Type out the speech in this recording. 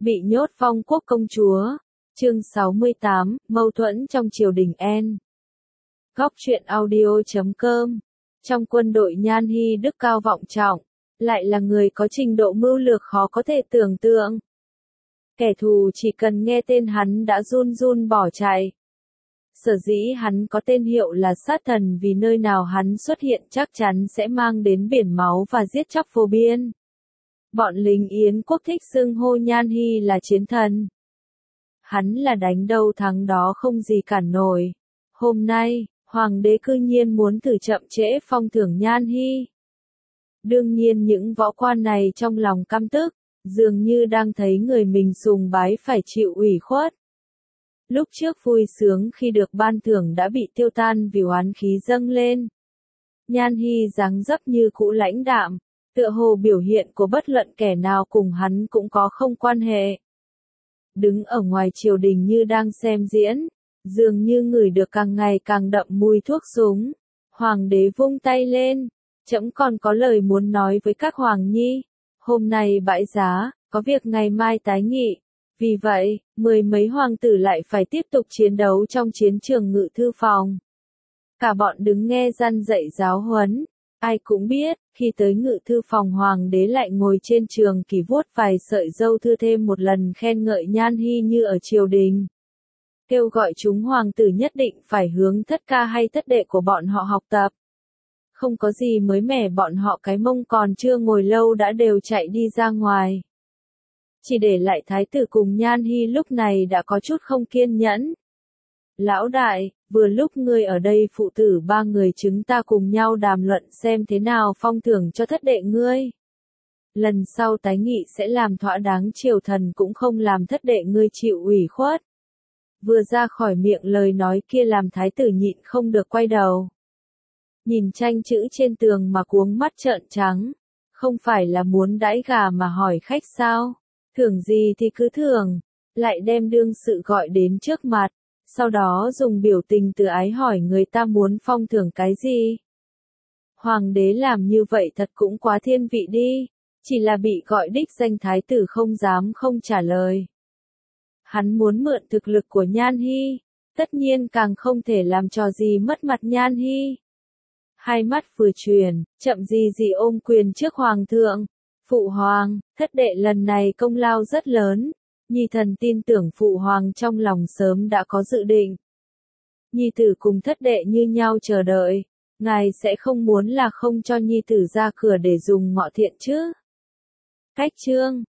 Bị nhốt phong quốc công chúa. Chương 68, mâu thuẫn trong triều đình N. Góc truyện audio.com. Trong quân đội Nhan Hi đức cao vọng trọng, lại là người có trình độ mưu lược khó có thể tưởng tượng. Kẻ thù chỉ cần nghe tên hắn đã run run bỏ chạy. Sở dĩ hắn có tên hiệu là sát thần vì nơi nào hắn xuất hiện chắc chắn sẽ mang đến biển máu và giết chóc vô biên. Bọn lính Yến quốc thích xưng hô Nhan Hi là chiến thần. Hắn là đánh đâu thắng đó không gì cản nổi. Hôm nay, hoàng đế cư nhiên muốn thử chậm trễ phong thưởng Nhan Hi. Đương nhiên những võ quan này trong lòng căm tức, dường như đang thấy người mình sùng bái phải chịu ủy khuất. Lúc trước vui sướng khi được ban thưởng đã bị tiêu tan vì oán khí dâng lên. Nhan Hi dáng dấp như cũ lãnh đạm, tựa hồ biểu hiện của bất luận kẻ nào cùng hắn cũng có không quan hệ. Đứng ở ngoài triều đình như đang xem diễn, dường như ngửi được càng ngày càng đậm mùi thuốc súng. Hoàng đế vung tay lên, trẫm còn có lời muốn nói với các hoàng nhi. Hôm nay bãi giá, có việc ngày mai tái nghị. Vì vậy, mười mấy hoàng tử lại phải tiếp tục chiến đấu trong chiến trường ngự thư phòng. Cả bọn đứng nghe răn dạy giáo huấn. Ai cũng biết, khi tới ngự thư phòng hoàng đế lại ngồi trên trường kỷ vuốt vài sợi râu thưa thêm một lần khen ngợi Nhan Hi như ở triều đình. Kêu gọi chúng hoàng tử nhất định phải hướng thất ca hay thất đệ của bọn họ học tập. Không có gì mới mẻ, bọn họ cái mông còn chưa ngồi lâu đã đều chạy đi ra ngoài. Chỉ để lại thái tử cùng Nhan Hi lúc này đã có chút không kiên nhẫn. Lão đại, vừa lúc ngươi ở đây phụ tử ba người chúng ta cùng nhau đàm luận xem thế nào phong thưởng cho thất đệ ngươi. Lần sau tái nghị sẽ làm thỏa đáng, triều thần cũng không làm thất đệ ngươi chịu ủy khuất. Vừa ra khỏi miệng lời nói kia làm thái tử nhịn không được quay đầu. Nhìn tranh chữ trên tường mà cuống mắt trợn trắng. Không phải là muốn đãi gà mà hỏi khách sao? Thưởng gì thì cứ thưởng. Lại đem đương sự gọi đến trước mặt. Sau đó dùng biểu tình từ ái hỏi người ta muốn phong thưởng cái gì. Hoàng đế làm như vậy thật cũng quá thiên vị đi. Chỉ là bị gọi đích danh thái tử không dám không trả lời. Hắn muốn mượn thực lực của Nhan Hi. Tất nhiên càng không thể làm trò gì mất mặt Nhan Hi. Hai mắt vừa chuyển, chậm gì ôm quyền trước hoàng thượng. Phụ hoàng, thất đệ lần này công lao rất lớn. Nhi thần tin tưởng phụ hoàng trong lòng sớm đã có dự định. Nhi tử cùng thất đệ như nhau chờ đợi. Ngài sẽ không muốn là không cho nhi tử ra cửa để dùng ngọ thiện chứ? Cách chương.